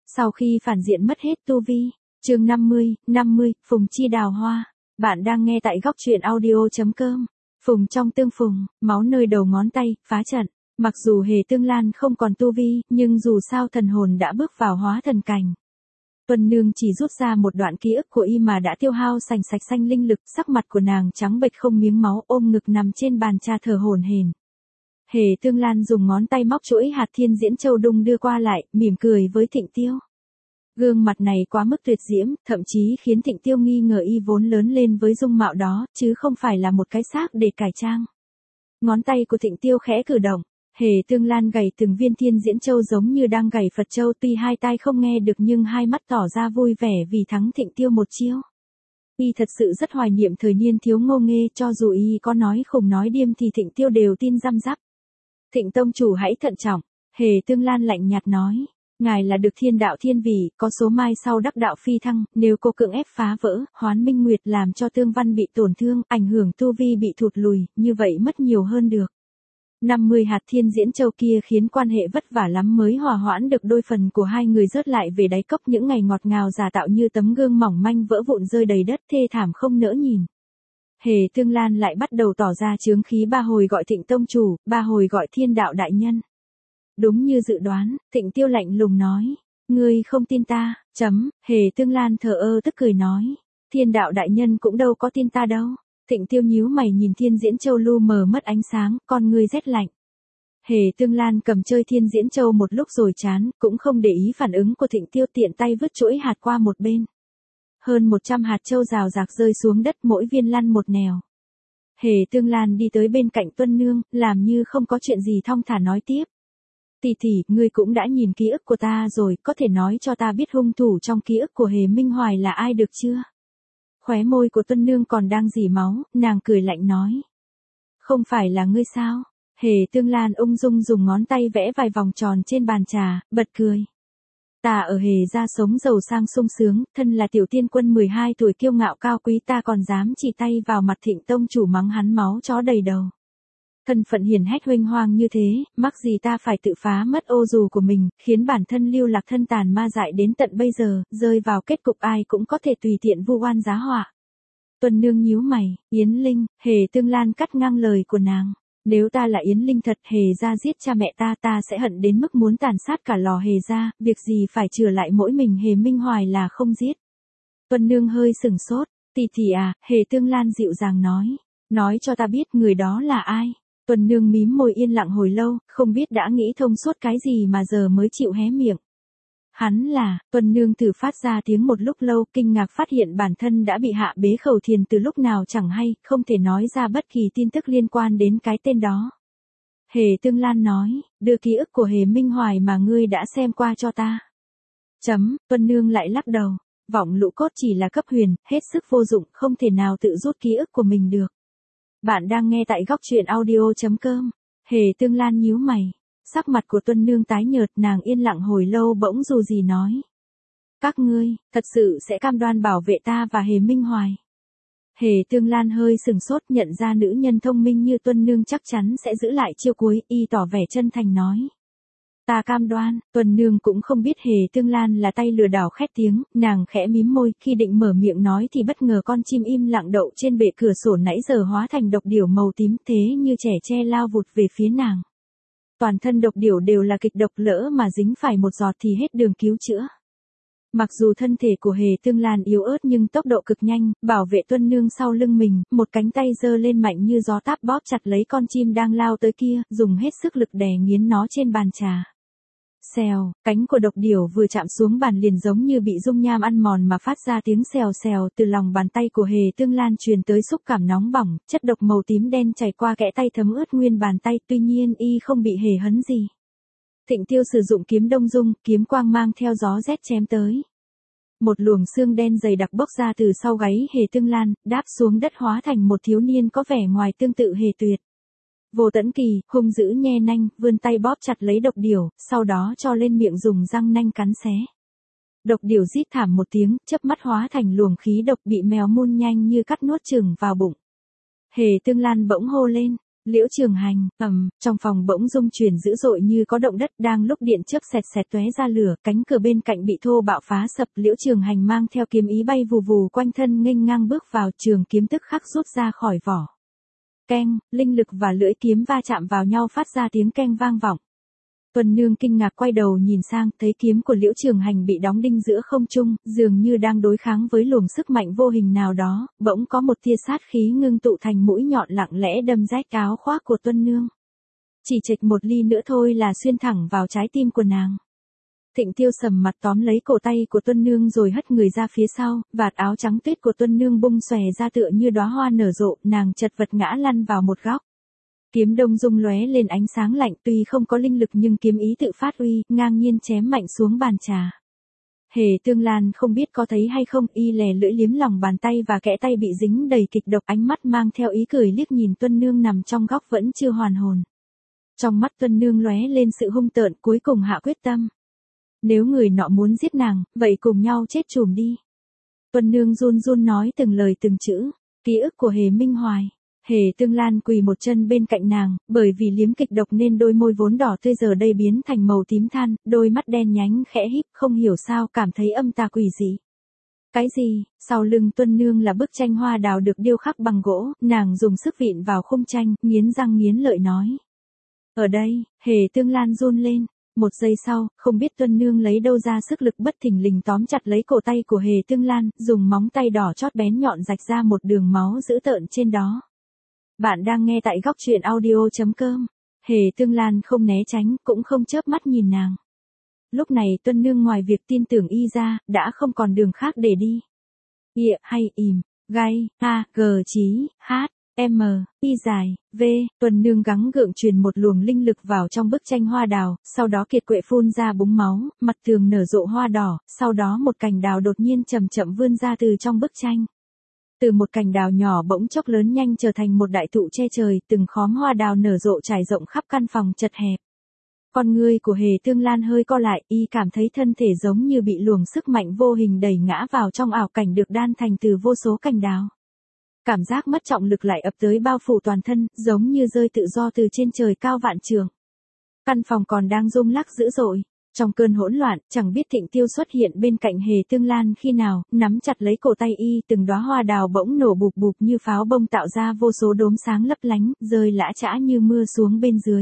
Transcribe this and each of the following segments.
Sau khi phản diện mất hết tu vi, chương 50, Phùng Chi đào hoa. Bạn đang nghe tại góc truyện audio.com. Phùng trong tương phùng, máu nơi đầu ngón tay, phá trận. Mặc dù Hề Tương Lan không còn tu vi, nhưng dù sao thần hồn đã bước vào hóa thần cảnh. Tuần Nương chỉ rút ra một đoạn ký ức của y mà đã tiêu hao sành sạch sanh linh lực, sắc mặt của nàng trắng bệch không miếng máu, ôm ngực nằm trên bàn trà thở hổn hển. Hề Tương Lan dùng ngón tay móc chuỗi hạt thiên diễn châu đung đưa qua lại, mỉm cười với Thịnh Tiêu. Gương mặt này quá mức tuyệt diễm, thậm chí khiến Thịnh Tiêu nghi ngờ y vốn lớn lên với dung mạo đó, chứ không phải là một cái xác để cải trang. Ngón tay của Thịnh Tiêu khẽ cử động, Hề Tương Lan gảy từng viên thiên diễn châu giống như đang gảy Phật châu, tuy hai tai không nghe được nhưng hai mắt tỏ ra vui vẻ vì thắng Thịnh Tiêu một chiêu. Y thật sự rất hoài niệm thời niên thiếu ngô nghê, cho dù y có nói khùng nói điềm thì Thịnh Tiêu đều tin răm rắp. Thịnh tông chủ hãy thận trọng, Hề Tương Lan lạnh nhạt nói. Ngài là được thiên đạo thiên vị, có số mai sau đắc đạo phi thăng, nếu cô cưỡng ép phá vỡ, hoán minh nguyệt làm cho tương văn bị tổn thương, ảnh hưởng tu vi bị thụt lùi, như vậy mất nhiều hơn được. 50 hạt thiên diễn châu kia khiến quan hệ vất vả lắm mới hòa hoãn được đôi phần của hai người rớt lại về đáy cốc, những ngày ngọt ngào giả tạo như tấm gương mỏng manh vỡ vụn rơi đầy đất, thê thảm không nỡ nhìn. Hề Tương Lan lại bắt đầu tỏ ra chướng khí, ba hồi gọi Thịnh tông chủ, ba hồi gọi thiên đạo đại nhân. Đúng như dự đoán, Thịnh Tiêu lạnh lùng nói, ngươi không tin ta, Hề Tương Lan thờ ơ tức cười nói, thiên đạo đại nhân cũng đâu có tin ta đâu. Thịnh Tiêu nhíu mày nhìn thiên diễn châu lu mờ mất ánh sáng, con ngươi rét lạnh. Hề Tương Lan cầm chơi thiên diễn châu một lúc rồi chán, cũng không để ý phản ứng của Thịnh Tiêu, tiện tay vứt chuỗi hạt qua một bên. Hơn 100 hạt châu rào rạc rơi xuống đất, mỗi viên lăn một nẻo. Hề Tương Lan đi tới bên cạnh Tuân Nương, làm như không có chuyện gì thong thả nói tiếp. Tỷ tỷ, ngươi cũng đã nhìn ký ức của ta rồi, có thể nói cho ta biết hung thủ trong ký ức của Hề Minh Hoài là ai được chưa? Khóe môi của Tuân Nương còn đang rỉ máu, nàng cười lạnh nói. Không phải là ngươi sao? Hề Tương Lan ung dung dùng ngón tay vẽ vài vòng tròn trên bàn trà, bật cười. Ta ở Hề gia sống giàu sang sung sướng, thân là tiểu tiên quân 12 tuổi kiêu ngạo cao quý, ta còn dám chỉ tay vào mặt Thịnh tông chủ mắng hắn máu chó đầy đầu. Thân phận hiển hách huênh hoang như thế, mắc gì ta phải tự phá mất ô dù của mình, khiến bản thân lưu lạc thân tàn ma dại đến tận bây giờ, rơi vào kết cục ai cũng có thể tùy tiện vu oan giá họa. Tuần Nương nhíu mày, Yến Linh, Hề Tương Lan cắt ngang lời của nàng. Nếu ta là Yến Linh thật, Hề gia giết cha mẹ ta sẽ hận đến mức muốn tàn sát cả lò Hề gia, việc gì phải chừa lại mỗi mình Hề Minh Hoài là không giết. Tuần Nương hơi sừng sốt, tỷ tỷ à, Hề Tương Lan dịu dàng nói cho ta biết người đó là ai. Tuần Nương mím môi yên lặng hồi lâu, không biết đã nghĩ thông suốt cái gì mà giờ mới chịu hé miệng. Hắn là, Tuần Nương thử phát ra tiếng một lúc lâu, kinh ngạc phát hiện bản thân đã bị hạ bế khẩu thiền từ lúc nào chẳng hay, không thể nói ra bất kỳ tin tức liên quan đến cái tên đó. Hề Tương Lan nói, đưa ký ức của Hề Minh Hoài mà ngươi đã xem qua cho ta. Tuần Nương lại lắc đầu, vọng lũ cốt chỉ là cấp huyền, hết sức vô dụng, không thể nào tự rút ký ức của mình được. Bạn đang nghe tại góc truyện audio.com. Hề Tương Lan nhíu mày. Sắc mặt của Tuân Nương tái nhợt, nàng yên lặng hồi lâu bỗng dù gì nói. Các ngươi, thật sự sẽ cam đoan bảo vệ ta và Hề Minh Hoài. Hề Tương Lan hơi sừng sốt, nhận ra nữ nhân thông minh như Tuân Nương chắc chắn sẽ giữ lại chiêu cuối, y tỏ vẻ chân thành nói. Ta cam đoan. Tuần Nương cũng không biết Hề Tương Lan là tay lừa đảo khét tiếng, nàng khẽ mím môi, khi định mở miệng nói thì bất ngờ con chim im lặng đậu trên bệ cửa sổ nãy giờ hóa thành độc điểu màu tím, thế như trẻ tre lao vụt về phía nàng. Toàn thân độc điểu đều là kịch độc, lỡ mà dính phải một giọt thì hết đường cứu chữa. Mặc dù thân thể của Hề Tương Lan yếu ớt nhưng tốc độ cực nhanh, bảo vệ Tuân Nương sau lưng mình, một cánh tay giơ lên mạnh như gió táp bóp chặt lấy con chim đang lao tới kia, dùng hết sức lực đè nghiến nó trên bàn trà. Xèo, cánh của độc điểu vừa chạm xuống bàn liền giống như bị dung nham ăn mòn mà phát ra tiếng xèo xèo, từ lòng bàn tay của Hề Tương Lan truyền tới xúc cảm nóng bỏng, chất độc màu tím đen chảy qua kẽ tay thấm ướt nguyên bàn tay, tuy nhiên y không bị hề hấn gì. Thịnh Tiêu sử dụng kiếm đông dung, kiếm quang mang theo gió rét chém tới. Một luồng xương đen dày đặc bốc ra từ sau gáy Hề Tương Lan, đáp xuống đất hóa thành một thiếu niên có vẻ ngoài tương tự Hề Tuyệt. Vô Tẫn Kỳ, hung dữ nhe nanh, vươn tay bóp chặt lấy độc điểu, sau đó cho lên miệng dùng răng nanh cắn xé. Độc điểu rít thảm một tiếng, chớp mắt hóa thành luồng khí độc bị mèo mun nhanh như cắt nuốt chửng vào bụng. Hề Tương Lan bỗng hô lên, Liễu Trường Hành, trong phòng bỗng rung chuyển dữ dội như có động đất, đang lúc điện chớp xẹt xẹt tóe ra lửa, cánh cửa bên cạnh bị thô bạo phá sập, Liễu Trường Hành mang theo kiếm ý bay vù vù quanh thân nghênh ngang bước vào, trường kiếm tức khắc rút ra khỏi vỏ. Keng, linh lực và lưỡi kiếm va chạm vào nhau phát ra tiếng keng vang vọng. Tuần Nương kinh ngạc quay đầu nhìn sang, thấy kiếm của Liễu Trường Hành bị đóng đinh giữa không trung, dường như đang đối kháng với luồng sức mạnh vô hình nào đó, bỗng có một tia sát khí ngưng tụ thành mũi nhọn lặng lẽ đâm rách áo khoác của Tuần Nương. Chỉ chệch một ly nữa thôi là xuyên thẳng vào trái tim của nàng. Thịnh Tiêu sầm mặt tóm lấy cổ tay của Tuần Nương rồi hất người ra phía sau, vạt áo trắng tuyết của Tuần Nương bung xòe ra tựa như đóa hoa nở rộ, nàng chật vật ngã lăn vào một góc. Kiếm đông rung lóe lên ánh sáng lạnh, tuy không có linh lực nhưng kiếm ý tự phát uy, ngang nhiên chém mạnh xuống bàn trà. Hề Tương Lan không biết có thấy hay không, y lè lưỡi liếm lòng bàn tay và kẽ tay bị dính đầy kịch độc, ánh mắt mang theo ý cười liếc nhìn Tuân Nương nằm trong góc vẫn chưa hoàn hồn. Trong mắt Tuân Nương lóe lên sự hung tợn, cuối cùng hạ quyết tâm. Nếu người nọ muốn giết nàng, vậy cùng nhau chết chùm đi. Tuân Nương run run nói từng lời từng chữ, ký ức của Hề Minh Hoài. Hề Tương Lan quỳ một chân bên cạnh nàng, bởi vì liếm kịch độc nên đôi môi vốn đỏ tươi giờ đây biến thành màu tím than, đôi mắt đen nhánh khẽ híp, không hiểu sao cảm thấy âm tà quỷ dị. Cái gì? Sau lưng Tuân Nương là bức tranh hoa đào được điêu khắc bằng gỗ, nàng dùng sức vịn vào khung tranh, nghiến răng nghiến lợi nói. Ở đây, Hề Tương Lan run lên. Một giây sau, không biết Tuân Nương lấy đâu ra sức lực bất thình lình tóm chặt lấy cổ tay của Hề Tương Lan, dùng móng tay đỏ chót bén nhọn rạch ra một đường máu dữ tợn trên đó. Bạn đang nghe tại góc truyện audio.com. Hề Tương Lan không né tránh, cũng không chớp mắt nhìn nàng. Lúc này Tuân Nương ngoài việc tin tưởng y ra, đã không còn đường khác để đi. Ịa hay ìm, gai, a, g chí, h, m, y dài, v. Tuân Nương gắng gượng truyền một luồng linh lực vào trong bức tranh hoa đào, sau đó kiệt quệ phun ra búng máu, mặt tường nở rộ hoa đỏ, sau đó một cành đào đột nhiên chậm chậm vươn ra từ trong bức tranh. Từ một cành đào nhỏ bỗng chốc lớn nhanh trở thành một đại thụ che trời, từng khóm hoa đào nở rộ trải rộng khắp căn phòng chật hẹp. Con ngươi của Hề Tương Lan hơi co lại, y cảm thấy thân thể giống như bị luồng sức mạnh vô hình đẩy ngã vào trong ảo cảnh được đan thành từ vô số cành đào. Cảm giác mất trọng lực lại ập tới bao phủ toàn thân, giống như rơi tự do từ trên trời cao vạn trượng. Căn phòng còn đang rung lắc dữ dội. Trong cơn hỗn loạn, chẳng biết Thịnh Tiêu xuất hiện bên cạnh Hề Tương Lan khi nào, nắm chặt lấy cổ tay y, từng đóa hoa đào bỗng nổ bụp bụp như pháo bông tạo ra vô số đốm sáng lấp lánh, rơi lã chã như mưa xuống bên dưới.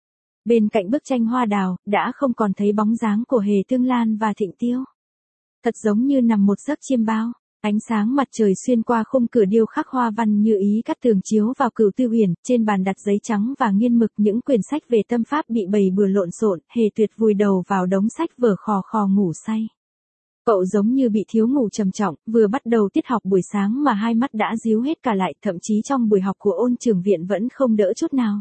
Bên cạnh bức tranh hoa đào, đã không còn thấy bóng dáng của Hề Tương Lan và Thịnh Tiêu. Thật giống như nằm một giấc chiêm bao. Ánh sáng mặt trời xuyên qua khung cửa điêu khắc hoa văn như ý cắt tường chiếu vào Cửu Tư Huyền, trên bàn đặt giấy trắng và nghiên mực, những quyển sách về tâm pháp bị bày bừa lộn xộn, Hề Tuyệt vùi đầu vào đống sách vở khò khò ngủ say. Cậu giống như bị thiếu ngủ trầm trọng, vừa bắt đầu tiết học buổi sáng mà hai mắt đã díu hết cả lại, thậm chí trong buổi học của Ôn Trường Viện vẫn không đỡ chút nào.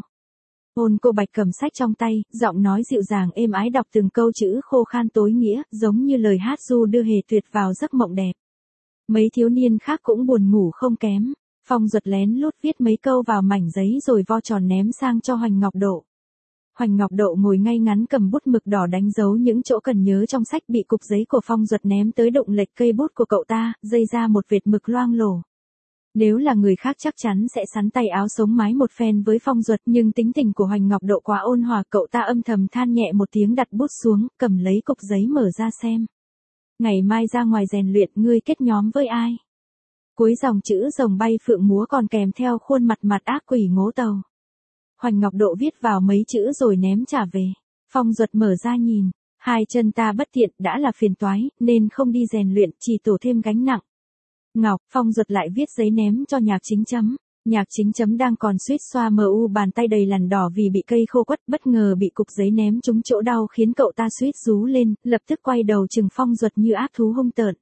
Ôn Cô Bạch cầm sách trong tay, giọng nói dịu dàng êm ái đọc từng câu chữ khô khan tối nghĩa, giống như lời hát ru đưa Hề Tuyệt vào giấc mộng đẹp. Mấy thiếu niên khác cũng buồn ngủ không kém. Phong Duật lén lút viết mấy câu vào mảnh giấy rồi vo tròn ném sang cho Hoành Ngọc Độ. Hoành Ngọc Độ ngồi ngay ngắn cầm bút mực đỏ đánh dấu những chỗ cần nhớ trong sách, bị cục giấy của Phong Duật ném tới đụng lệch cây bút của cậu ta, dây ra một vệt mực loang lổ. Nếu là người khác chắc chắn sẽ sắn tay áo sống mái một phen với Phong Duật, nhưng tính tình của Hoành Ngọc Độ quá ôn hòa, cậu ta âm thầm than nhẹ một tiếng đặt bút xuống, cầm lấy cục giấy mở ra xem. Ngày mai ra ngoài rèn luyện, ngươi kết nhóm với ai? Cuối dòng chữ rồng bay phượng múa còn kèm theo khuôn mặt mặt ác quỷ Ngố Tàu. Hoành Ngọc Độ viết vào mấy chữ rồi ném trả về. Phong Duật mở ra nhìn, hai chân ta bất tiện, đã là phiền toái, nên không đi rèn luyện, chỉ tổ thêm gánh nặng. Ngọc, Phong Duật lại viết giấy ném cho Nhạc Chính Chấm. Nhạc Chính Chấm đang còn suýt xoa bàn tay đầy lằn đỏ vì bị cây khô quất, bất ngờ bị cục giấy ném trúng chỗ đau khiến cậu ta suýt rú lên, lập tức quay đầu chừng Phong Duật như ác thú hung tợn.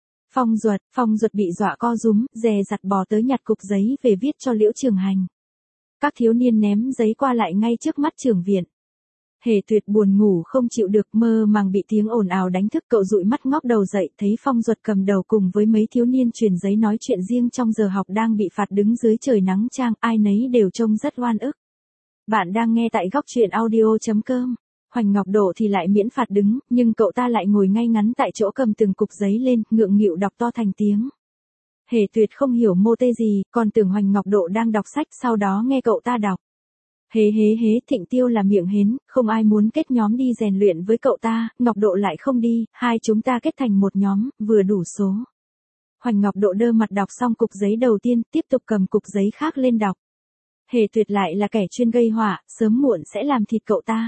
Phong Duật bị dọa co rúm, dè dặt bò tới nhặt cục giấy về viết cho Liễu Trường Hành. Các thiếu niên ném giấy qua lại ngay trước mắt Trường Viện. Hề Tuyệt buồn ngủ không chịu được, mơ màng bị tiếng ồn ào đánh thức, cậu dụi mắt ngóc đầu dậy, thấy Phong Duật cầm đầu cùng với mấy thiếu niên truyền giấy nói chuyện riêng trong giờ học đang bị phạt đứng dưới trời nắng chang, ai nấy đều trông rất oan ức. Bạn đang nghe tại góc truyện audio.com. Hoành Ngọc Độ thì lại miễn phạt đứng, nhưng cậu ta lại ngồi ngay ngắn tại chỗ cầm từng cục giấy lên, ngượng nghịu đọc to thành tiếng. Hề Tuyệt không hiểu mô tê gì, còn tưởng Hoành Ngọc Độ đang đọc sách, sau đó nghe cậu ta đọc. Hế hế hế, Thịnh Tiêu là miệng hến, không ai muốn kết nhóm đi rèn luyện với cậu ta, Ngọc Độ lại không đi, hai chúng ta kết thành một nhóm, vừa đủ số. Hoành Ngọc Độ đơ mặt đọc xong cục giấy đầu tiên, tiếp tục cầm cục giấy khác lên đọc. Hề Tuyệt lại là kẻ chuyên gây họa, sớm muộn sẽ làm thịt cậu ta.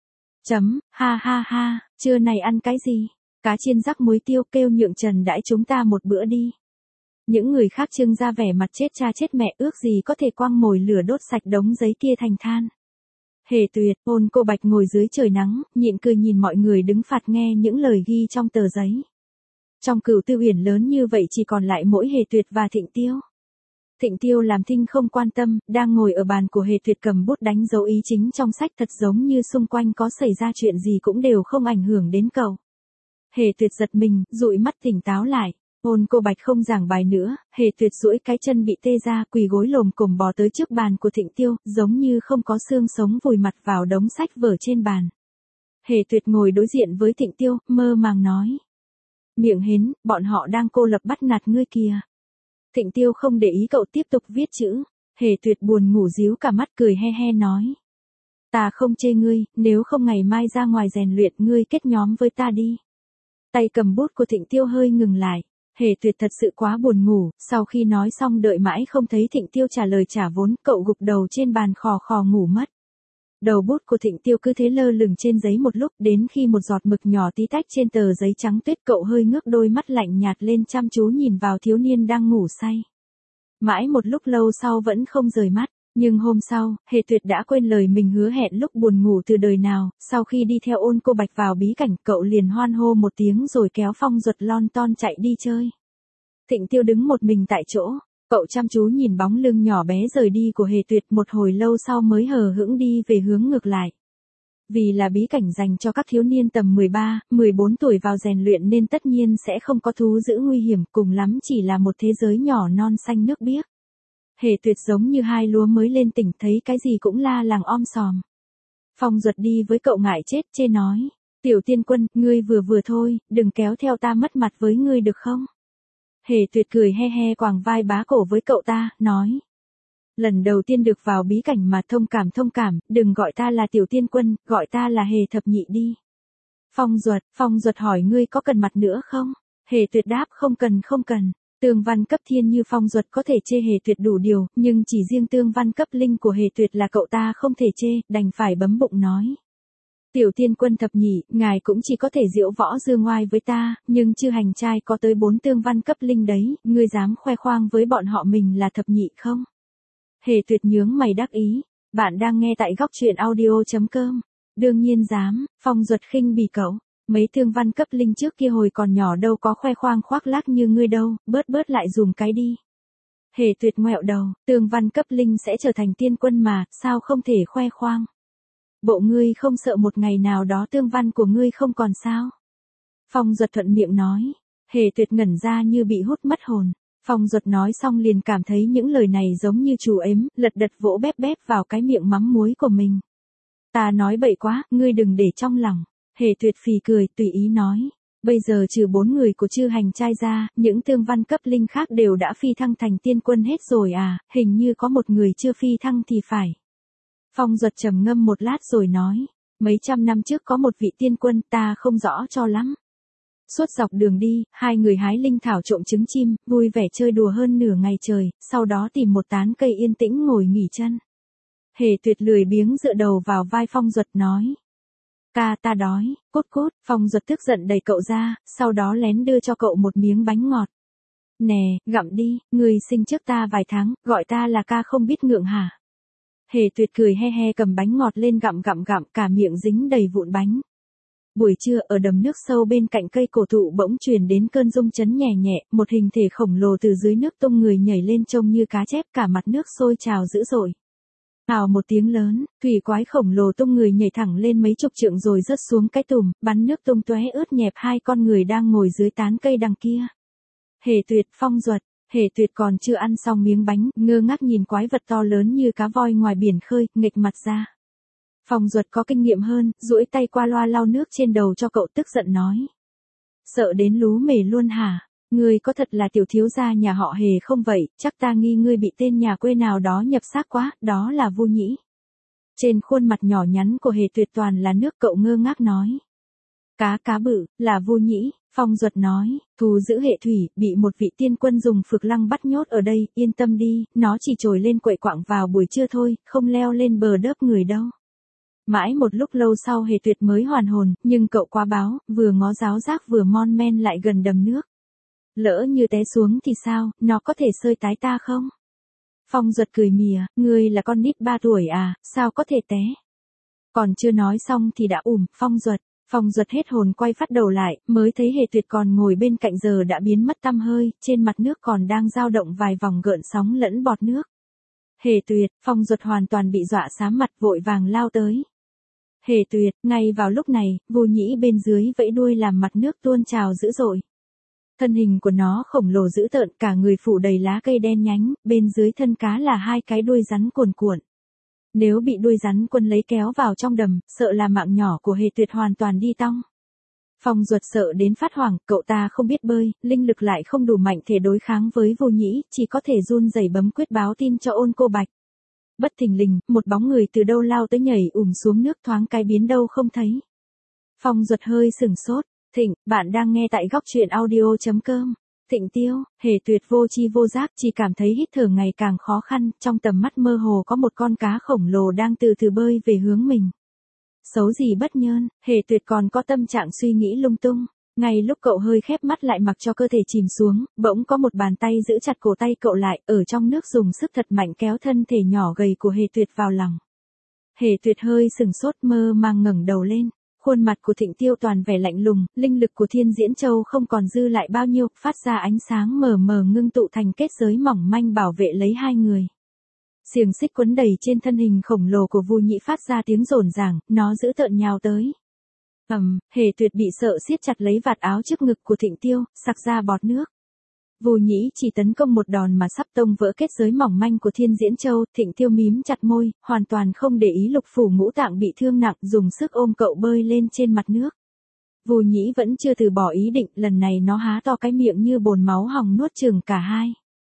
Ha ha ha, trưa này ăn cái gì? Cá chiên rắc muối tiêu, kêu Nhượng Trần đãi chúng ta một bữa đi. Những người khác trưng ra vẻ mặt chết cha chết mẹ, ước gì có thể quăng mồi lửa đốt sạch đống giấy kia thành than. Hề Tuyệt, Ôn Cô Bạch ngồi dưới trời nắng, nhịn cười nhìn mọi người đứng phạt nghe những lời ghi trong tờ giấy. Trong Cửu Tư Uyển lớn như vậy chỉ còn lại mỗi Hề Tuyệt và Thịnh Tiêu. Thịnh Tiêu làm thinh không quan tâm, đang ngồi ở bàn của Hề Tuyệt cầm bút đánh dấu ý chính trong sách, thật giống như xung quanh có xảy ra chuyện gì cũng đều không ảnh hưởng đến cậu. Hề Tuyệt giật mình, dụi mắt tỉnh táo lại. Ôn Cô Bạch không giảng bài nữa, Hề Tuyệt duỗi cái chân bị tê ra, quỳ gối lồm cồm bò tới trước bàn của Thịnh Tiêu, giống như không có xương sống vùi mặt vào đống sách vở trên bàn. Hề Tuyệt ngồi đối diện với Thịnh Tiêu, mơ màng nói. Miệng hến, bọn họ đang cô lập bắt nạt ngươi kìa. Thịnh Tiêu không để ý cậu tiếp tục viết chữ. Hề Tuyệt buồn ngủ díu cả mắt, cười he he nói. Ta không chê ngươi, nếu không ngày mai ra ngoài rèn luyện, ngươi kết nhóm với ta đi. Tay cầm bút của Thịnh Tiêu hơi ngừng lại. Hề Tuyệt thật sự quá buồn ngủ, sau khi nói xong đợi mãi không thấy Thịnh Tiêu trả lời trả vốn, cậu gục đầu trên bàn khò khò ngủ mất. Đầu bút của Thịnh Tiêu cứ thế lơ lửng trên giấy một lúc, đến khi một giọt mực nhỏ tí tách trên tờ giấy trắng tuyết, cậu hơi ngước đôi mắt lạnh nhạt lên chăm chú nhìn vào thiếu niên đang ngủ say. Mãi một lúc lâu sau vẫn không rời mắt, nhưng hôm sau, Hề Tuyệt đã quên lời mình hứa hẹn lúc buồn ngủ từ đời nào, sau khi đi theo Ôn Cô Bạch vào bí cảnh, cậu liền hoan hô một tiếng rồi kéo Phong Duật lon ton chạy đi chơi. Thịnh Tiêu đứng một mình tại chỗ, cậu chăm chú nhìn bóng lưng nhỏ bé rời đi của Hề Tuyệt, một hồi lâu sau mới hờ hững đi về hướng ngược lại. Vì là bí cảnh dành cho các thiếu niên tầm 13, 14 tuổi vào rèn luyện nên tất nhiên sẽ không có thú dữ nguy hiểm, cùng lắm chỉ là một thế giới nhỏ non xanh nước biếc. Hề Tuyệt giống như hai lúa mới lên tỉnh, thấy cái gì cũng la làng om sòm. Phong Duật đi với cậu ngại chết, chê nói. Tiểu Tiên Quân, ngươi vừa thôi, đừng kéo theo ta mất mặt với ngươi được không? Hề Tuyệt cười he he quàng vai bá cổ với cậu ta, nói. Lần đầu tiên được vào bí cảnh mà thông cảm, đừng gọi ta là Tiểu Tiên Quân, gọi ta là Hề Thập Nhị đi. Phong Duật hỏi ngươi có cần mặt nữa không? Hề Tuyệt đáp không cần. Tương văn cấp thiên như Phong Duật có thể chê Hề Tuyệt đủ điều, nhưng chỉ riêng tương văn cấp linh của Hề Tuyệt là cậu ta không thể chê, đành phải bấm bụng nói. Tiểu Tiên Quân Thập Nhị, ngài cũng chỉ có thể diễu võ dương ngoai với ta, nhưng chư hành trai có tới 4 tương văn cấp linh đấy, ngươi dám khoe khoang với bọn họ mình là thập nhị không? Hề Tuyệt nhướng mày đắc ý. Bạn đang nghe tại góc truyện audio.com. Đương nhiên dám. Phong Duật khinh bỉ cậu. Mấy tương văn cấp linh trước kia hồi còn nhỏ đâu có khoe khoang khoác lác như ngươi đâu, bớt lại dùm cái đi. Hề Tuyệt ngoẹo đầu, tương văn cấp linh sẽ trở thành tiên quân mà, sao không thể khoe khoang? Bộ ngươi không sợ một ngày nào đó tương văn của ngươi không còn sao? Phong Duật thuận miệng nói. Hề Tuyệt ngẩn ra như bị hút mất hồn. Phong Duật nói xong liền cảm thấy những lời này giống như chú ếm, lật đật vỗ bép vào cái miệng mắm muối của mình. Ta nói bậy quá, ngươi đừng để trong lòng. Hề Tuyệt phì cười, tùy ý nói. Bây giờ trừ 4 người của chư hành trai ra, những tương văn cấp linh khác đều đã phi thăng thành tiên quân hết rồi à, hình như có một người chưa phi thăng thì phải. Phong Duật trầm ngâm một lát rồi nói. Mấy trăm năm trước có một vị tiên quân, ta không rõ cho lắm. Suốt dọc đường đi, hai người hái linh thảo trộm trứng chim, vui vẻ chơi đùa hơn nửa ngày trời, sau đó tìm một tán cây yên tĩnh ngồi nghỉ chân. Hề Tuyệt lười biếng dựa đầu vào vai Phong Duật nói. Ca ta đói, cốt, Phong Duật tức giận đẩy cậu ra, sau đó lén đưa cho cậu một miếng bánh ngọt. Nè, gặm đi, người sinh trước ta vài tháng, gọi ta là ca không biết ngượng hả? Hề Tuyệt cười he he cầm bánh ngọt lên gặm, cả miệng dính đầy vụn bánh. Buổi trưa ở đầm nước sâu bên cạnh cây cổ thụ bỗng truyền đến cơn rung chấn nhẹ, một hình thể khổng lồ từ dưới nước tung người nhảy lên trông như cá chép, cả mặt nước sôi trào dữ dội. Ào một tiếng lớn, thủy quái khổng lồ tung người nhảy thẳng lên mấy chục trượng rồi rớt xuống cái tùm, bắn nước tung tóe ướt nhẹp hai con người đang ngồi dưới tán cây đằng kia. Hề Tuyệt, Phong Duật. Hề Tuyệt còn chưa ăn xong miếng bánh, ngơ ngác nhìn quái vật to lớn như cá voi ngoài biển khơi, nghệch mặt ra. Phong Duật có kinh nghiệm hơn, duỗi tay qua loa lau nước trên đầu cho cậu, tức giận nói. Sợ đến lú mề luôn hả? Ngươi có thật là tiểu thiếu gia nhà họ Hề không vậy, chắc ta nghi ngươi bị tên nhà quê nào đó nhập xác quá, đó là Vu Nhĩ. Trên khuôn mặt nhỏ nhắn của Hề Tuyệt toàn là nước, cậu ngơ ngác nói. Cá bự, là Vu Nhĩ. Phong Duật nói, thù giữ hệ thủy, bị một vị tiên quân dùng phược lăng bắt nhốt ở đây, yên tâm đi, nó chỉ trồi lên quậy quạng vào buổi trưa thôi, không leo lên bờ đớp người đâu. Mãi một lúc lâu sau Hề Tuyệt mới hoàn hồn, nhưng cậu quá báo, vừa ngó giáo giác vừa mon men lại gần đầm nước. Lỡ như té xuống thì sao, nó có thể xơi tái ta không? Phong Duật cười mỉa, ngươi là con nít 3 tuổi à, sao có thể té? Còn chưa nói xong thì đã Phong Duật hết hồn quay phát đầu lại, mới thấy Hề Tuyệt còn ngồi bên cạnh giờ đã biến mất tăm hơi, trên mặt nước còn đang dao động vài vòng gợn sóng lẫn bọt nước. Hề Tuyệt, Phong Duật hoàn toàn bị dọa xám mặt vội vàng lao tới. Hề Tuyệt, ngay vào lúc này, Vu Nhĩ bên dưới vẫy đuôi làm mặt nước tuôn trào dữ dội. Thân hình của nó khổng lồ dữ tợn, cả người phủ đầy lá cây đen nhánh, bên dưới thân cá là 2 cái đuôi rắn cuồn cuộn. Nếu bị đuôi rắn quân lấy kéo vào trong đầm, sợ là mạng nhỏ của Hề Tuyệt hoàn toàn đi tong. Phong Duật sợ đến phát hoảng, cậu ta không biết bơi, linh lực lại không đủ mạnh thể đối kháng với Vu Nhĩ, chỉ có thể run rẩy bấm quyết báo tin cho Ôn Cô Bạch. Bất thình lình, một bóng người từ đâu lao tới nhảy xuống nước, thoáng cái biến đâu không thấy. Phong Duật hơi sửng sốt. Thịnh, bạn đang nghe tại góc truyện audio.com. Thịnh Tiêu, Hề Tuyệt vô tri vô giác, chỉ cảm thấy hít thở ngày càng khó khăn, trong tầm mắt mơ hồ có một con cá khổng lồ đang từ từ bơi về hướng mình. Xấu gì bất nhơn, Hề Tuyệt còn có tâm trạng suy nghĩ lung tung. Ngay lúc cậu hơi khép mắt lại mặc cho cơ thể chìm xuống, bỗng có một bàn tay giữ chặt cổ tay cậu lại, ở trong nước dùng sức thật mạnh kéo thân thể nhỏ gầy của Hề Tuyệt vào lòng. Hề Tuyệt hơi sừng sốt, mơ màng ngẩng đầu lên. Khuôn mặt của Thịnh Tiêu toàn vẻ lạnh lùng, linh lực của Thiên Diễn Châu không còn dư lại bao nhiêu, phát ra ánh sáng mờ mờ ngưng tụ thành kết giới mỏng manh bảo vệ lấy hai người. Xiềng xích quấn đầy trên thân hình khổng lồ của Vu Nhĩ phát ra tiếng rồn ràng, nó dữ tợn nhào tới. Hề Tuyệt bị sợ siết chặt lấy vạt áo trước ngực của Thịnh Tiêu, sặc ra bọt nước. Vu Nhĩ chỉ tấn công một đòn mà sắp tông vỡ kết giới mỏng manh của Thiên Diễn Châu, Thịnh Tiêu mím chặt môi, hoàn toàn không để ý lục phủ ngũ tạng bị thương nặng, dùng sức ôm cậu bơi lên trên mặt nước. Vu Nhĩ vẫn chưa từ bỏ ý định, lần này nó há to cái miệng như bồn máu hòng nuốt chửng cả hai.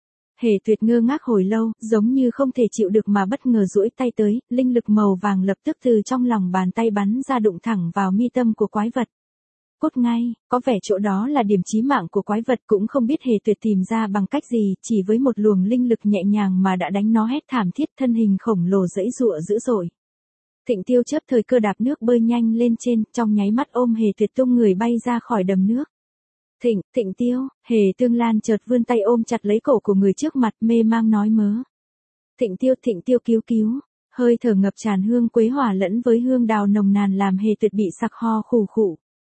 Hề Tuyệt ngơ ngác hồi lâu, giống như không thể chịu được mà bất ngờ duỗi tay tới, linh lực màu vàng lập tức từ trong lòng bàn tay bắn ra đụng thẳng vào mi tâm của quái vật. Cốt ngay, có vẻ chỗ đó là điểm chí mạng của quái vật, cũng không biết Hề Tuyệt tìm ra bằng cách gì, chỉ với một luồng linh lực nhẹ nhàng mà đã đánh nó hét thảm thiết, thân hình khổng lồ giãy giụa dữ dội. Thịnh Tiêu chớp thời cơ đạp nước bơi nhanh lên trên, trong nháy mắt ôm Hề Tuyệt tung người bay ra khỏi đầm nước. Thịnh Tiêu, Hề Tương Lan chợt vươn tay ôm chặt lấy cổ của người trước mặt, mê mang nói mớ. Thịnh Tiêu cứu. Hơi thở ngập tràn hương quế hòa lẫn với hương đào nồng nàn làm Hề Tuyệt bị sặc ho khủ khụ.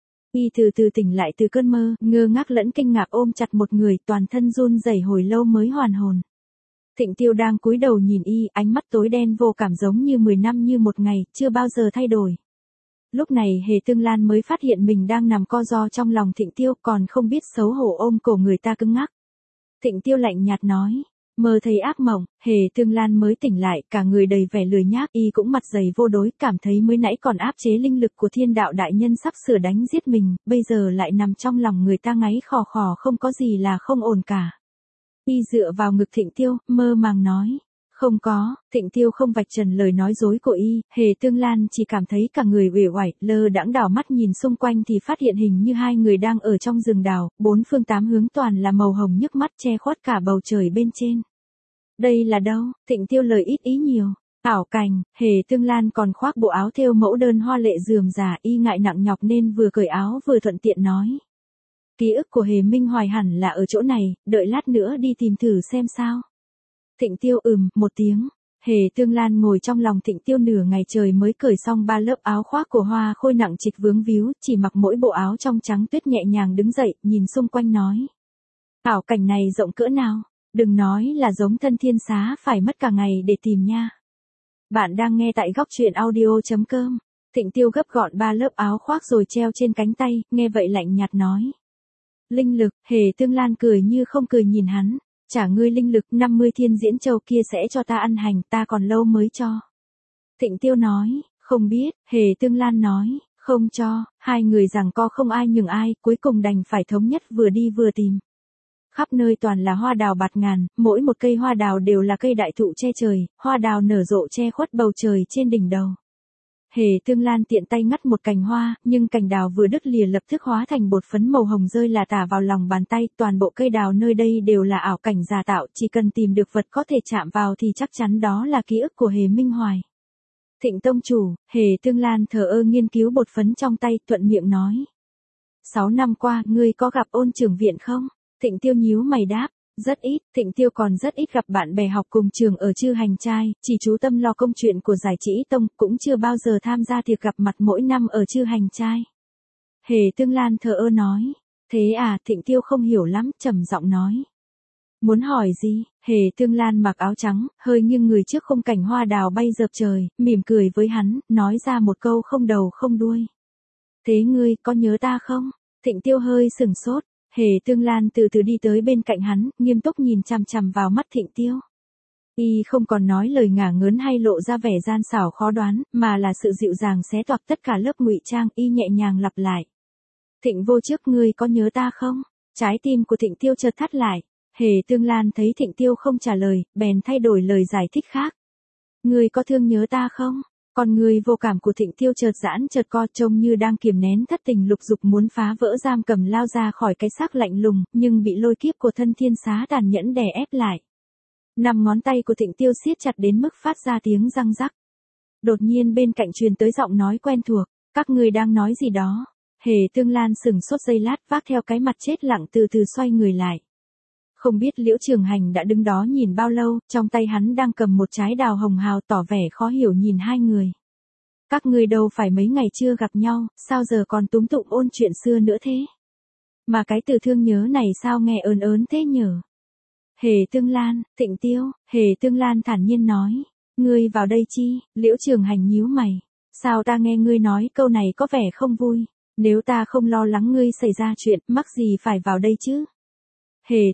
Y từ từ tỉnh lại từ cơn mơ, ngơ ngác lẫn kinh ngạc ôm chặt một người, toàn thân run rẩy hồi lâu mới hoàn hồn. Thịnh Tiêu đang cúi đầu nhìn y, ánh mắt tối đen vô cảm giống như 10 năm như một ngày, chưa bao giờ thay đổi. Lúc này Hề Tương Lan mới phát hiện mình đang nằm co ro trong lòng Thịnh Tiêu, còn không biết xấu hổ ôm cổ người ta cứng ngắc. Thịnh Tiêu lạnh nhạt nói, mơ thấy ác mộng. Hề Tương Lan mới tỉnh lại, cả người đầy vẻ lười nhác, y cũng mặt dày vô đối, cảm thấy mới nãy còn áp chế linh lực của Thiên Đạo đại nhân sắp sửa đánh giết mình, bây giờ lại nằm trong lòng người ta ngáy khò khò, không có gì là không ổn cả. Y dựa vào ngực Thịnh Tiêu, mơ màng nói. Không có. Thịnh Tiêu không vạch trần lời nói dối của y, Hề Tương Lan chỉ cảm thấy cả người uể oải, lơ đãng đảo mắt nhìn xung quanh thì phát hiện hình như hai người đang ở trong rừng đào, bốn phương tám hướng toàn là màu hồng nhức mắt che khuất cả bầu trời bên trên. Đây là đâu? Thịnh Tiêu lời ít ý nhiều. Ảo cảnh. Hề Tương Lan còn khoác bộ áo thêu mẫu đơn hoa lệ rườm rà, y ngại nặng nhọc nên vừa cởi áo vừa thuận tiện nói. Ký ức của Hề Minh Hoài hẳn là ở chỗ này, đợi lát nữa đi tìm thử xem sao. Thịnh Tiêu một tiếng. Hề Tương Lan ngồi trong lòng Thịnh Tiêu nửa ngày trời mới cởi xong 3 lớp áo khoác của hoa khôi nặng trịch vướng víu, chỉ mặc mỗi bộ áo trong trắng tuyết nhẹ nhàng đứng dậy, nhìn xung quanh nói. Ảo cảnh này rộng cỡ nào? Đừng nói là giống Thân Thiên Xá phải mất cả ngày để tìm nha. Bạn đang nghe tại góc truyện audio.com. Thịnh Tiêu gấp gọn 3 lớp áo khoác rồi treo trên cánh tay, nghe vậy lạnh nhạt nói. Linh lực. Hề Tương Lan cười như không cười nhìn hắn. Trả ngươi linh lực, 50 Thiên Diễn Châu kia sẽ cho ta ăn hành, ta còn lâu mới cho. Thịnh Tiêu nói, không biết. Hề Tương Lan nói, không cho. Hai người giằng co không ai nhường ai, cuối cùng đành phải thống nhất vừa đi vừa tìm. Khắp nơi toàn là hoa đào bạt ngàn, mỗi một cây hoa đào đều là cây đại thụ che trời, hoa đào nở rộ che khuất bầu trời trên đỉnh đầu. Hề Tương Lan tiện tay ngắt một cành hoa, nhưng cành đào vừa đứt lìa lập tức hóa thành bột phấn màu hồng rơi là tả vào lòng bàn tay, toàn bộ cây đào nơi đây đều là ảo cảnh giả tạo, chỉ cần tìm được vật có thể chạm vào thì chắc chắn đó là ký ức của Hề Minh Hoài. Thịnh tông chủ, Hề Tương Lan thờ ơ nghiên cứu bột phấn trong tay, thuận miệng nói. 6 năm qua, ngươi có gặp Ôn trưởng viện không? Thịnh Tiêu nhíu mày đáp. Rất ít, Thịnh Tiêu còn rất ít gặp bạn bè học cùng trường ở Chư Hành Trai, chỉ chú tâm lo công chuyện của giải trí tông, cũng chưa bao giờ tham gia tiệc gặp mặt mỗi năm ở Chư Hành Trai. Hề Tương Lan thờ ơ nói. Thế à, Thịnh Tiêu không hiểu lắm, trầm giọng nói. Muốn hỏi gì? Hề Tương Lan mặc áo trắng, hơi nghiêng người trước khung cảnh hoa đào bay dợp trời, mỉm cười với hắn, nói ra một câu không đầu không đuôi. Thế ngươi có nhớ ta không? Thịnh Tiêu hơi sửng sốt. Hề Tương Lan từ từ đi tới bên cạnh hắn, nghiêm túc nhìn chằm chằm vào mắt Thịnh Tiêu. Y không còn nói lời ngả ngớn hay lộ ra vẻ gian xảo khó đoán, mà là sự dịu dàng xé toạc tất cả lớp ngụy trang, y nhẹ nhàng lặp lại. Thịnh vô trước, ngươi có nhớ ta không? Trái tim của Thịnh Tiêu chợt thắt lại. Hề Tương Lan thấy Thịnh Tiêu không trả lời, bèn thay đổi lời giải thích khác. Ngươi có thương nhớ ta không? Còn người vô cảm của Thịnh Tiêu chợt giãn chợt co, trông như đang kiềm nén thất tình lục dục muốn phá vỡ giam cầm lao ra khỏi cái xác lạnh lùng, nhưng bị lôi kiếp của thân thiên xá tàn nhẫn đè ép lại. 5 ngón tay của Thịnh Tiêu siết chặt đến mức phát ra tiếng răng rắc. Đột nhiên bên cạnh truyền tới giọng nói quen thuộc, các ngươi đang nói gì đó? Hề Tương Lan sững sốt giây lát, vác theo cái mặt chết lặng từ từ xoay người lại. Không biết Liễu Trường Hành đã đứng đó nhìn bao lâu, trong tay hắn đang cầm một trái đào hồng hào, tỏ vẻ khó hiểu nhìn hai người. Các ngươi đâu phải mấy ngày chưa gặp nhau, sao giờ còn túm tụng ôn chuyện xưa nữa thế? Mà cái từ thương nhớ này sao nghe ớn ớn thế nhở? Hề Tương Lan, Thịnh Tiêu, Hề Tương Lan thản nhiên nói. Ngươi vào đây chi? Liễu Trường Hành nhíu mày. Sao ta nghe ngươi nói câu này có vẻ không vui? Nếu ta không lo lắng ngươi xảy ra chuyện, mắc gì phải vào đây chứ? Hề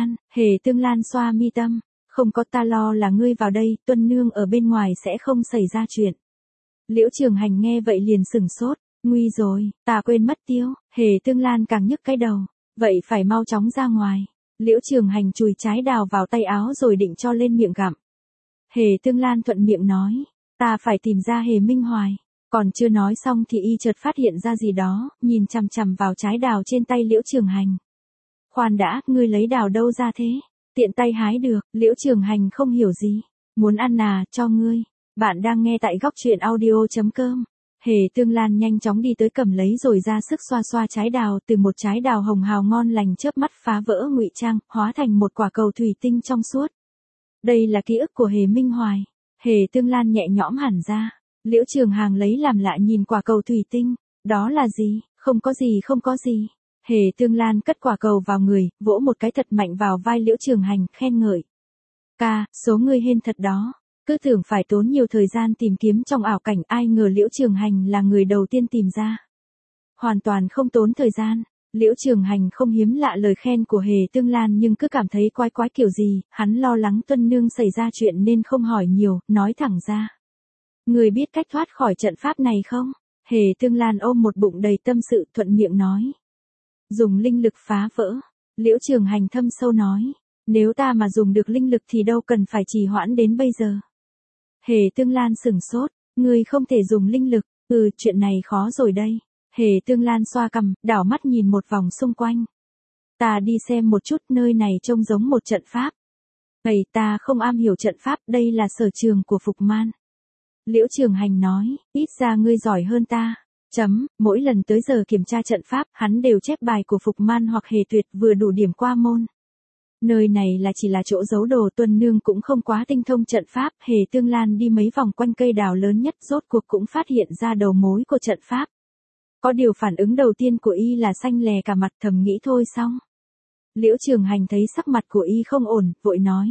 Tương Lan xoa mi tâm, không có, ta lo là ngươi vào đây, Tuân Nương ở bên ngoài sẽ không xảy ra chuyện. Liễu Trường Hành nghe vậy liền sửng sốt, nguy rồi, ta quên mất tiêu. Hề Tương Lan càng nhức cái đầu, vậy phải mau chóng ra ngoài. Liễu Trường Hành chùi trái đào vào tay áo rồi định cho lên miệng gặm. Hề Tương Lan thuận miệng nói, ta phải tìm ra Hề Minh Hoài. Còn chưa nói xong thì y chợt phát hiện ra gì đó, nhìn chằm chằm vào trái đào trên tay Liễu Trường Hành. Khoan đã, ngươi lấy đào đâu ra thế? Tiện tay hái được. Liễu Trường Hành không hiểu gì. Muốn ăn à, cho ngươi. Bạn đang nghe tại góc truyện audio.com. Hề Tương Lan nhanh chóng đi tới cầm lấy rồi ra sức xoa xoa trái đào, từ một trái đào hồng hào ngon lành chớp mắt phá vỡ ngụy trang, hóa thành một quả cầu thủy tinh trong suốt. Đây là ký ức của Hề Minh Hoài. Hề Tương Lan nhẹ nhõm hẳn ra. Liễu Trường Hành lấy làm lạ nhìn quả cầu thủy tinh. Đó là gì? Không có gì. Hề Tương Lan cất quả cầu vào người, vỗ một cái thật mạnh vào vai Liễu Trường Hành, khen ngợi. Ca, số ngươi hên thật đó. Cứ tưởng phải tốn nhiều thời gian tìm kiếm trong ảo cảnh, ai ngờ Liễu Trường Hành là người đầu tiên tìm ra. Hoàn toàn không tốn thời gian. Liễu Trường Hành không hiếm lạ lời khen của Hề Tương Lan nhưng cứ cảm thấy quái quái kiểu gì, hắn lo lắng Tuân Nương xảy ra chuyện nên không hỏi nhiều, nói thẳng ra. Người biết cách thoát khỏi trận pháp này không? Hề Tương Lan ôm một bụng đầy tâm sự, thuận miệng nói. Dùng linh lực phá vỡ. Liễu Trường Hành thâm sâu nói. Nếu ta mà dùng được linh lực thì đâu cần phải trì hoãn đến bây giờ. Hề Tương Lan sửng sốt. Ngươi không thể dùng linh lực. Chuyện này khó rồi đây. Hề Tương Lan xoa cằm, đảo mắt nhìn một vòng xung quanh. Ta đi xem một chút, nơi này trông giống một trận pháp. Vậy ta không am hiểu trận pháp, đây là sở trường của Phục Man. Liễu Trường Hành nói, ít ra ngươi giỏi hơn ta. Mỗi lần tới giờ kiểm tra trận pháp, hắn đều chép bài của Phục Man hoặc Hề Tuyệt vừa đủ điểm qua môn. Nơi này chỉ là chỗ giấu đồ, Tuân Nương cũng không quá tinh thông trận pháp. Hề Tương Lan đi mấy vòng quanh cây đào lớn nhất, rốt cuộc cũng phát hiện ra đầu mối của trận pháp. Có điều phản ứng đầu tiên của y là xanh lè cả mặt, thầm nghĩ thôi xong. Liễu Trường Hành thấy sắc mặt của y không ổn, vội nói.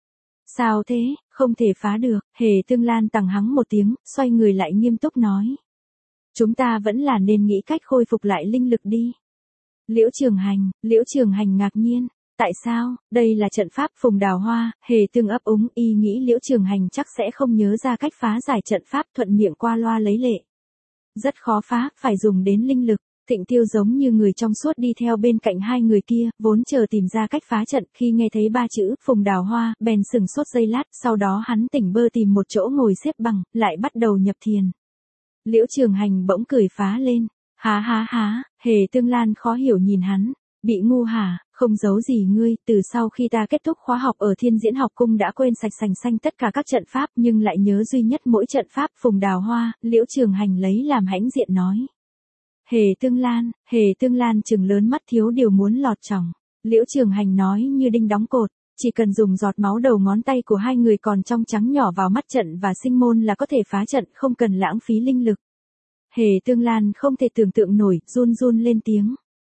Sao thế, không thể phá được. Hề Tương Lan tằng hắng một tiếng, xoay người lại nghiêm túc nói. Chúng ta vẫn là nên nghĩ cách khôi phục lại linh lực đi. Liễu Trường Hành ngạc nhiên. Tại sao? Đây là trận pháp Phùng Đào Hoa. Hề Tương ấp úng, y nghĩ Liễu Trường Hành chắc sẽ không nhớ ra cách phá giải trận pháp, thuận miệng qua loa lấy lệ. Rất khó phá, phải dùng đến linh lực. Thịnh Tiêu giống như người trong suốt đi theo bên cạnh hai người kia, vốn chờ tìm ra cách phá trận, khi nghe thấy ba chữ Phùng Đào Hoa, bèn sừng sốt giây lát, sau đó hắn tỉnh bơ tìm một chỗ ngồi xếp bằng, lại bắt đầu nhập thiền. Liễu Trường Hành bỗng cười phá lên, há, Hề Tương Lan khó hiểu nhìn hắn, bị ngu hả, không giấu gì ngươi, từ sau khi ta kết thúc khóa học ở Thiên Diễn Học Cung đã quên sạch sành xanh tất cả các trận pháp nhưng lại nhớ duy nhất mỗi trận pháp Phùng Đào Hoa, Liễu Trường Hành lấy làm hãnh diện nói. Hề Tương Lan trừng lớn mắt thiếu điều muốn lọt tròng. Liễu Trường Hành nói như đinh đóng cột, chỉ cần dùng giọt máu đầu ngón tay của hai người còn trong trắng nhỏ vào mắt trận và sinh môn là có thể phá trận, không cần lãng phí linh lực. Hề Tương Lan không thể tưởng tượng nổi, run lên tiếng.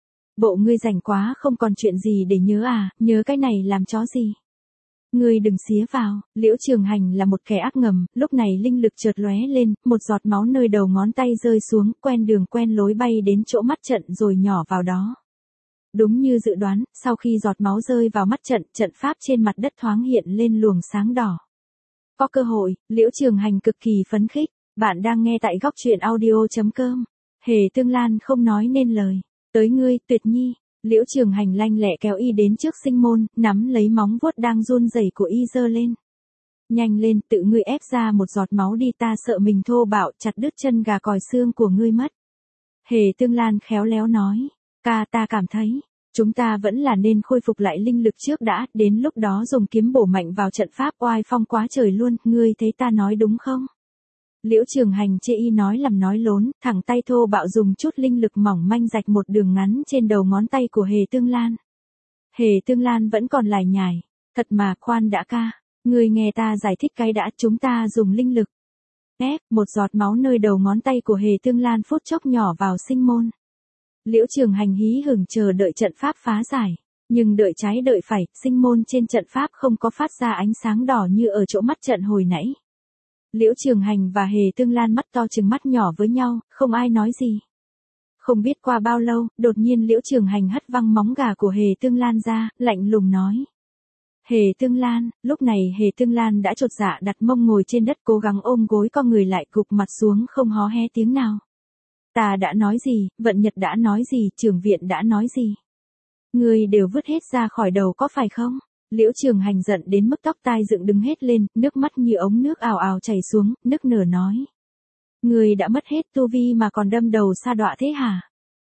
Bộ ngươi rảnh quá không còn chuyện gì để nhớ à, nhớ cái này làm chó gì. Ngươi đừng xía vào, Liễu Trường Hành là một kẻ ác ngầm, lúc này linh lực chợt lóe lên, một giọt máu nơi đầu ngón tay rơi xuống, quen đường quen lối bay đến chỗ mắt trận rồi nhỏ vào đó. Đúng như dự đoán, sau khi giọt máu rơi vào mắt trận, trận pháp trên mặt đất thoáng hiện lên luồng sáng đỏ. Có cơ hội, Liễu Trường Hành cực kỳ phấn khích, bạn đang nghe tại góc truyện audio.com. Hề Tương Lan không nói nên lời, tới ngươi, Tuyệt Nhi. Liễu Trường Hành lanh lẹ kéo y đến trước sinh môn, nắm lấy móng vuốt đang run rẩy của y giơ lên. Nhanh lên, tự ngươi ép ra một giọt máu đi, ta sợ mình thô bạo chặt đứt chân gà còi xương của ngươi mất. Hề Tương Lan khéo léo nói, ca ta cảm thấy, chúng ta vẫn là nên khôi phục lại linh lực trước đã, đến lúc đó dùng kiếm bổ mạnh vào trận pháp oai phong quá trời luôn, ngươi thấy ta nói đúng không? Liễu Trường Hành chê y nói làm nói lốn, thẳng tay thô bạo dùng chút linh lực mỏng manh rạch một đường ngắn trên đầu ngón tay của Hề Tương Lan. Hề Tương Lan vẫn còn lải nhải, thật mà, khoan đã ca, ngươi nghe ta giải thích cái đã, chúng ta dùng linh lực. Ép, một giọt máu nơi đầu ngón tay của Hề Tương Lan phút chốc nhỏ vào sinh môn. Liễu Trường Hành hí hửng chờ đợi trận pháp phá giải, nhưng đợi trái đợi phải, sinh môn trên trận pháp không có phát ra ánh sáng đỏ như ở chỗ mắt trận hồi nãy. Liễu Trường Hành và Hề Tương Lan mắt to trừng mắt nhỏ với nhau, không ai nói gì. Không biết qua bao lâu, đột nhiên Liễu Trường Hành hất văng móng gà của Hề Tương Lan ra, lạnh lùng nói. Hề Tương Lan, lúc này Hề Tương Lan đã chột dạ đặt mông ngồi trên đất cố gắng ôm gối con người lại gục mặt xuống không hó hé tiếng nào. Ta đã nói gì, Vận Nhật đã nói gì, Trường Viện đã nói gì. Ngươi đều vứt hết ra khỏi đầu có phải không? Liễu Trường Hành giận đến mức tóc tai dựng đứng hết lên, nước mắt như ống nước ào ào chảy xuống, nức nở nói. Ngươi đã mất hết tu vi mà còn đâm đầu sa đọa thế hả?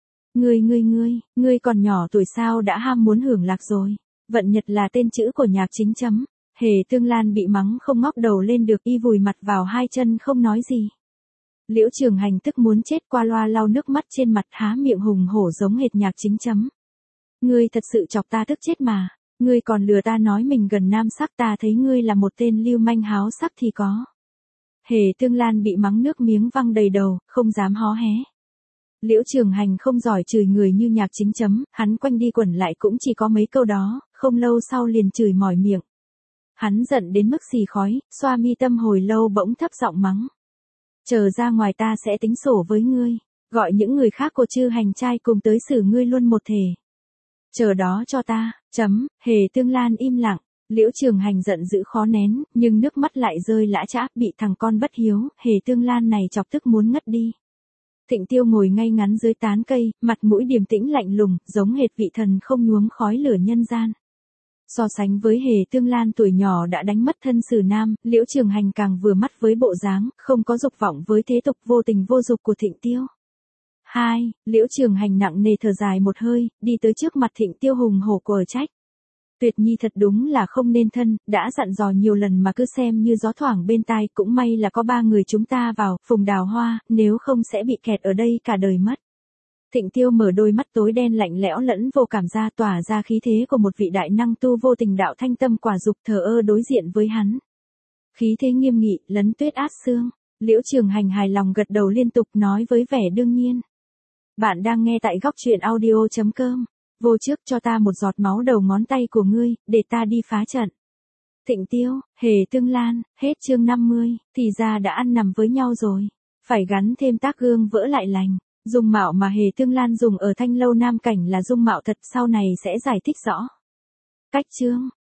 Ngươi còn nhỏ tuổi sao đã ham muốn hưởng lạc rồi. Vận Nhật là tên chữ của nhạc chính chấm. Hề Tương Lan bị mắng không ngóc đầu lên được, y vùi mặt vào hai chân không nói gì. Liễu Trường Hành tức muốn chết, qua loa lau nước mắt trên mặt, há miệng hùng hổ giống hệt nhạc chính chấm. Ngươi thật sự chọc ta tức chết mà. Ngươi còn lừa ta nói mình gần nam sắc, ta thấy ngươi là một tên lưu manh háo sắc thì có. Hề Tương Lan bị mắng nước miếng văng đầy đầu, không dám hó hé. Liễu Trường Hành không giỏi chửi người như nhạc chính chấm, hắn quanh đi quẩn lại cũng chỉ có mấy câu đó, không lâu sau liền chửi mỏi miệng. Hắn giận đến mức xì khói, xoa mi tâm hồi lâu bỗng thấp giọng mắng. Chờ ra ngoài ta sẽ tính sổ với ngươi, gọi những người khác của Chư Hành trai cùng tới xử ngươi luôn một thể. Chờ đó cho ta, Hề Tương Lan im lặng, Liễu Trường Hành giận dữ khó nén, nhưng nước mắt lại rơi lã chã, bị thằng con bất hiếu, Hề Tương Lan này chọc tức muốn ngất đi. Thịnh Tiêu ngồi ngay ngắn dưới tán cây, mặt mũi điềm tĩnh lạnh lùng, giống hệt vị thần không nhuốm khói lửa nhân gian. So sánh với Hề Tương Lan tuổi nhỏ đã đánh mất thân xử nam, Liễu Trường Hành càng vừa mắt với bộ dáng, không có dục vọng với thế tục vô tình vô dục của Thịnh Tiêu. Liễu Trường Hành nặng nề thở dài một hơi, đi tới trước mặt Thịnh Tiêu hùng hổ quở trách. Tuyệt Nhi thật đúng là không nên thân, đã dặn dò nhiều lần mà cứ xem như gió thoảng bên tai, cũng may là có ba người chúng ta vào, Phùng Đào Hoa, nếu không sẽ bị kẹt ở đây cả đời mất. Thịnh Tiêu mở đôi mắt tối đen lạnh lẽo lẫn vô cảm ra, tỏa ra khí thế của một vị đại năng tu vô tình đạo, thanh tâm quả dục, thờ ơ đối diện với hắn. Khí thế nghiêm nghị, lấn tuyết át xương. Liễu Trường Hành hài lòng gật đầu liên tục, nói với vẻ đương nhiên. Bạn đang nghe tại góc truyện audio.com. Vô trước cho ta một giọt máu đầu ngón tay của ngươi, để ta đi phá trận. Thịnh Tiêu, Hề Tương Lan, hết chương 50, thì ra đã ăn nằm với nhau rồi. Phải gắn thêm tác gương vỡ lại lành. Dung mạo mà Hề Tương Lan dùng ở Thanh Lâu Nam Cảnh là dung mạo thật, sau này sẽ giải thích rõ. Cách chương.